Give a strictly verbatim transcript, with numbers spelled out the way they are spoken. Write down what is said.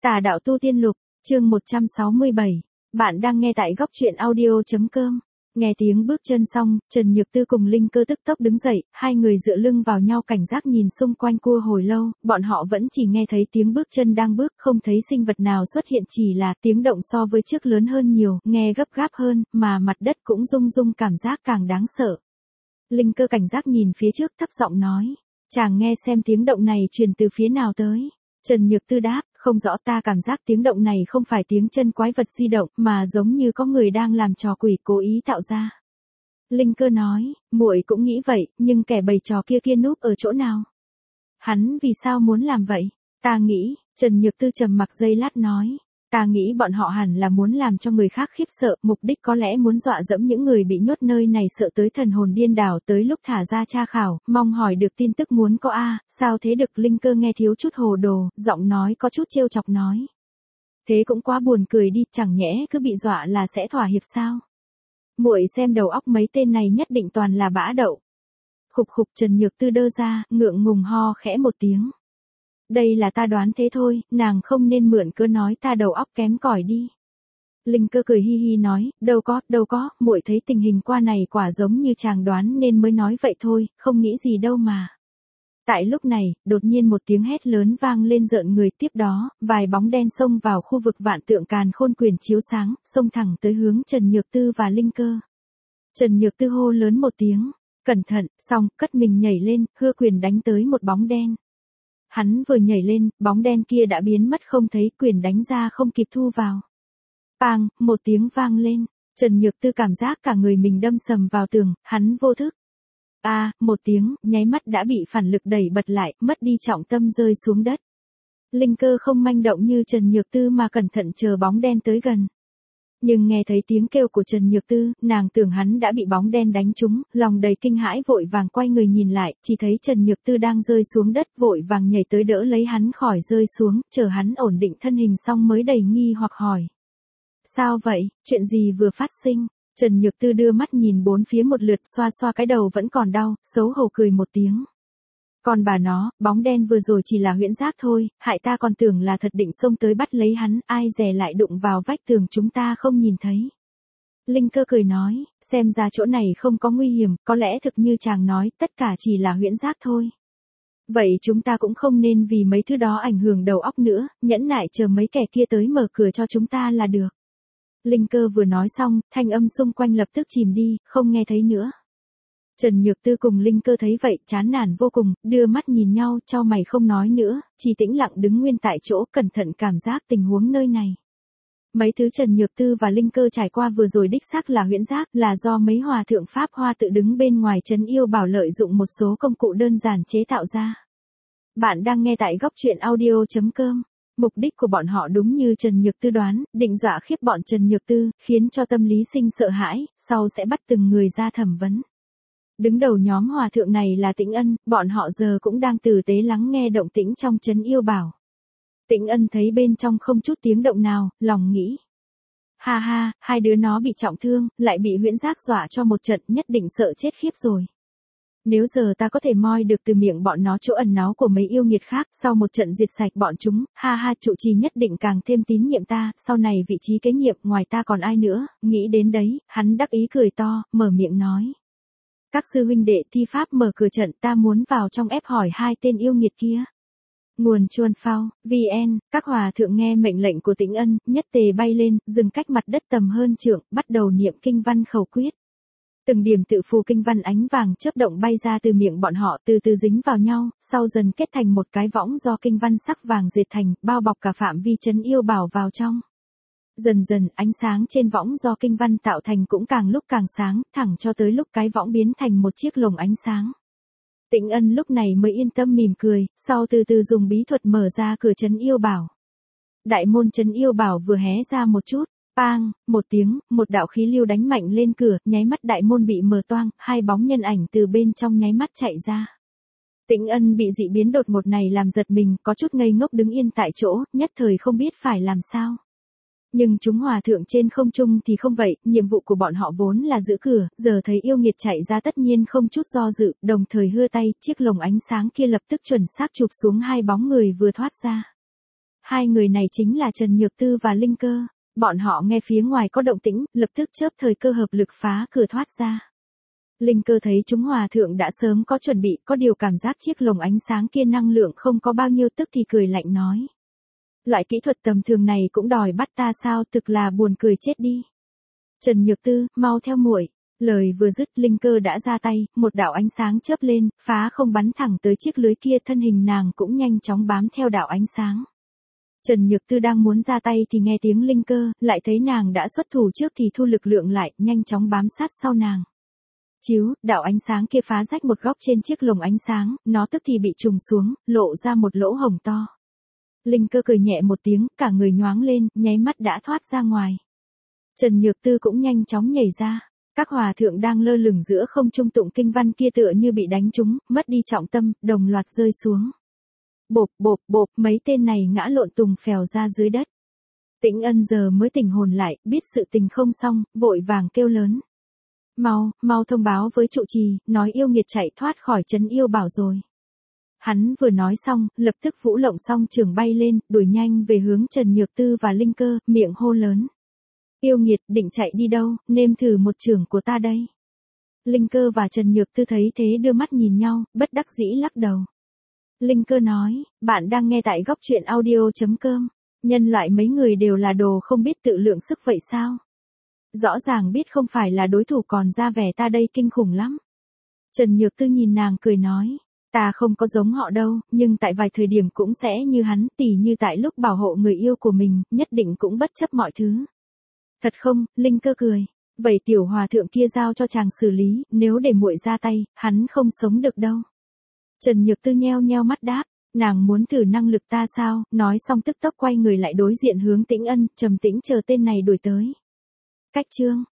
Tà đạo tu tiên lục, chương một trăm sáu mươi bảy. Bạn đang nghe tại góc truyện audio.com. Nghe tiếng bước chân xong, Trần Nhược Tư cùng Linh Cơ tức tốc đứng dậy, hai người dựa lưng vào nhau cảnh giác nhìn xung quanh cua hồi lâu, bọn họ vẫn chỉ nghe thấy tiếng bước chân đang bước, không thấy sinh vật nào xuất hiện, chỉ là tiếng động so với trước lớn hơn nhiều, nghe gấp gáp hơn, mà mặt đất cũng rung rung, cảm giác càng đáng sợ. Linh Cơ cảnh giác nhìn phía trước, thấp giọng nói, chàng nghe xem tiếng động này truyền từ phía nào tới. Trần Nhược Tư đáp, không rõ, ta cảm giác tiếng động này không phải tiếng chân quái vật di động, mà giống như có người đang làm trò quỷ cố ý tạo ra. Linh Cơ nói, muội cũng nghĩ vậy, nhưng kẻ bày trò kia kia núp ở chỗ nào? Hắn vì sao muốn làm vậy? Ta nghĩ, Trần Nhược Tư trầm mặc giây lát nói, ta nghĩ bọn họ hẳn là muốn làm cho người khác khiếp sợ, mục đích có lẽ muốn dọa dẫm những người bị nhốt nơi này sợ tới thần hồn điên đảo, tới lúc thả ra tra khảo, mong hỏi được tin tức muốn có a, sao thế được? Linh Cơ nghe thiếu chút hồ đồ, giọng nói có chút trêu chọc nói. Thế cũng quá buồn cười đi, chẳng nhẽ cứ bị dọa là sẽ thỏa hiệp sao? Muội xem đầu óc mấy tên này nhất định toàn là bã đậu. Khục khục, Trần Nhược Tư đơ ra, ngượng ngùng ho khẽ một tiếng. Đây là ta đoán thế thôi, nàng không nên mượn cớ nói ta đầu óc kém cỏi đi. Linh Cơ cười hi hi nói, đâu có, đâu có, muội thấy tình hình qua này quả giống như chàng đoán nên mới nói vậy thôi, không nghĩ gì đâu mà. Tại lúc này, đột nhiên một tiếng hét lớn vang lên rợn người, tiếp đó, vài bóng đen xông vào khu vực vạn tượng càn khôn quyền chiếu sáng, xông thẳng tới hướng Trần Nhược Tư và Linh Cơ. Trần Nhược Tư hô lớn một tiếng, cẩn thận, xong, cất mình nhảy lên, hư quyền đánh tới một bóng đen. Hắn vừa nhảy lên, bóng đen kia đã biến mất không thấy, quyền đánh ra không kịp thu vào. Bang, một tiếng vang lên, Trần Nhược Tư cảm giác cả người mình đâm sầm vào tường, hắn vô thức. A, à, một tiếng, nháy mắt đã bị phản lực đẩy bật lại, mất đi trọng tâm rơi xuống đất. Linh Cơ không manh động như Trần Nhược Tư mà cẩn thận chờ bóng đen tới gần. Nhưng nghe thấy tiếng kêu của Trần Nhược Tư, nàng tưởng hắn đã bị bóng đen đánh trúng, lòng đầy kinh hãi vội vàng quay người nhìn lại, chỉ thấy Trần Nhược Tư đang rơi xuống đất, vội vàng nhảy tới đỡ lấy hắn khỏi rơi xuống, chờ hắn ổn định thân hình xong mới đầy nghi hoặc hỏi. Sao vậy, chuyện gì vừa phát sinh? Trần Nhược Tư đưa mắt nhìn bốn phía một lượt, xoa xoa cái đầu vẫn còn đau, xấu hổ cười một tiếng. Còn bà nó, bóng đen vừa rồi chỉ là huyễn giác thôi, hại ta còn tưởng là thật định xông tới bắt lấy hắn, ai dè lại đụng vào vách tường chúng ta không nhìn thấy. Linh Cơ cười nói, xem ra chỗ này không có nguy hiểm, có lẽ thực như chàng nói, tất cả chỉ là huyễn giác thôi. Vậy chúng ta cũng không nên vì mấy thứ đó ảnh hưởng đầu óc nữa, nhẫn nại chờ mấy kẻ kia tới mở cửa cho chúng ta là được. Linh Cơ vừa nói xong, thanh âm xung quanh lập tức chìm đi, không nghe thấy nữa. Trần Nhược Tư cùng Linh Cơ thấy vậy, chán nản vô cùng, đưa mắt nhìn nhau, chau mày không nói nữa, chỉ tĩnh lặng đứng nguyên tại chỗ, cẩn thận cảm giác tình huống nơi này. Mấy thứ Trần Nhược Tư và Linh Cơ trải qua vừa rồi đích xác là huyễn giác, là do mấy hòa thượng Pháp Hoa tự đứng bên ngoài trấn yêu bảo lợi dụng một số công cụ đơn giản chế tạo ra. Bạn đang nghe tại góc truyện audio.com. Mục đích của bọn họ đúng như Trần Nhược Tư đoán, định dọa khiếp bọn Trần Nhược Tư, khiến cho tâm lý sinh sợ hãi, sau sẽ bắt từng người ra thẩm vấn. Đứng đầu nhóm hòa thượng này là Tĩnh Ân, bọn họ giờ cũng đang tử tế lắng nghe động tĩnh trong trấn yêu bảo. Tĩnh Ân thấy bên trong không chút tiếng động nào, lòng nghĩ. Ha ha, hai đứa nó bị trọng thương, lại bị huyễn giác dọa cho một trận, nhất định sợ chết khiếp rồi. Nếu giờ ta có thể moi được từ miệng bọn nó chỗ ẩn náu của mấy yêu nghiệt khác, sau một trận diệt sạch bọn chúng, ha ha, trụ trì nhất định càng thêm tín nhiệm ta, sau này vị trí kế nhiệm ngoài ta còn ai nữa, nghĩ đến đấy, hắn đắc ý cười to, mở miệng nói. Các sư huynh đệ thi pháp mở cửa trận, ta muốn vào trong ép hỏi hai tên yêu nghiệt kia. Nguồn Chuan Phao, vê en, các hòa thượng nghe mệnh lệnh của Tĩnh Ân, nhất tề bay lên, dừng cách mặt đất tầm hơn trượng, bắt đầu niệm kinh văn khẩu quyết. Từng điểm tự phù kinh văn ánh vàng chớp động bay ra từ miệng bọn họ, từ từ dính vào nhau, sau dần kết thành một cái võng do kinh văn sắc vàng dệt thành, bao bọc cả phạm vi trấn yêu bảo vào trong. Dần dần, ánh sáng trên võng do kinh văn tạo thành cũng càng lúc càng sáng, thẳng cho tới lúc cái võng biến thành một chiếc lồng ánh sáng. Tĩnh Ân lúc này mới yên tâm mỉm cười, sau từ từ dùng bí thuật mở ra cửa trấn yêu bảo. Đại môn trấn yêu bảo vừa hé ra một chút. Bang, một tiếng, một đạo khí lưu đánh mạnh lên cửa, nháy mắt đại môn bị mở toang, hai bóng nhân ảnh từ bên trong nháy mắt chạy ra. Tĩnh Ân bị dị biến đột ngột này làm giật mình, có chút ngây ngốc đứng yên tại chỗ, nhất thời không biết phải làm sao. Nhưng chúng hòa thượng trên không trung thì không vậy, nhiệm vụ của bọn họ vốn là giữ cửa, giờ thấy yêu nghiệt chạy ra tất nhiên không chút do dự, đồng thời hưa tay, chiếc lồng ánh sáng kia lập tức chuẩn xác chụp xuống hai bóng người vừa thoát ra. Hai người này chính là Trần Nhược Tư và Linh Cơ. Bọn họ nghe phía ngoài có động tĩnh, lập tức chớp thời cơ hợp lực phá cửa thoát ra. Linh Cơ thấy chúng hòa thượng đã sớm có chuẩn bị, có điều cảm giác chiếc lồng ánh sáng kia năng lượng không có bao nhiêu, tức thì cười lạnh nói. Loại kỹ thuật tầm thường này cũng đòi bắt ta sao, thực là buồn cười chết đi. Trần Nhược Tư, mau theo muội. Lời vừa dứt, Linh Cơ đã ra tay, một đạo ánh sáng chớp lên, phá không bắn thẳng tới chiếc lưới kia, thân hình nàng cũng nhanh chóng bám theo đạo ánh sáng. Trần Nhược Tư đang muốn ra tay thì nghe tiếng Linh Cơ, lại thấy nàng đã xuất thủ trước thì thu lực lượng lại, nhanh chóng bám sát sau nàng. Chiếu, đạo ánh sáng kia phá rách một góc trên chiếc lồng ánh sáng, nó tức thì bị trùng xuống, lộ ra một lỗ hổng to. Linh Cơ cười nhẹ một tiếng, cả người nhoáng lên, nháy mắt đã thoát ra ngoài. Trần Nhược Tư cũng nhanh chóng nhảy ra. Các hòa thượng đang lơ lửng giữa không trung tụng kinh văn kia tựa như bị đánh trúng, mất đi trọng tâm, đồng loạt rơi xuống. Bộp bộp bộp, mấy tên này ngã lộn tùng phèo ra dưới đất. Tĩnh Ân giờ mới tỉnh hồn lại, biết sự tình không xong, vội vàng kêu lớn. Mau, mau thông báo với trụ trì, nói yêu nghiệt chạy thoát khỏi trấn yêu bảo rồi. Hắn vừa nói xong, lập tức vũ lộng song trường bay lên, đuổi nhanh về hướng Trần Nhược Tư và Linh Cơ, miệng hô lớn. Yêu nghiệt định chạy đi đâu, nêm thử một trường của ta đây. Linh Cơ và Trần Nhược Tư thấy thế đưa mắt nhìn nhau, bất đắc dĩ lắc đầu. Linh Cơ nói, bạn đang nghe tại góc truyện audio chấm com. Nhân loại mấy người đều là đồ không biết tự lượng sức vậy sao? Rõ ràng biết không phải là đối thủ còn ra vẻ ta đây kinh khủng lắm. Trần Nhược Tư nhìn nàng cười nói, ta không có giống họ đâu, nhưng tại vài thời điểm cũng sẽ như hắn, tỉ như tại lúc bảo hộ người yêu của mình, nhất định cũng bất chấp mọi thứ. Thật không? Linh Cơ cười. Vậy tiểu hòa thượng kia giao cho chàng xử lý, nếu để muội ra tay, hắn không sống được đâu. Trần Nhược Tư nheo nheo mắt đáp, nàng muốn thử năng lực ta sao, nói xong tức tốc quay người lại đối diện hướng Tĩnh Ân, trầm tĩnh chờ tên này đuổi tới. Cách chương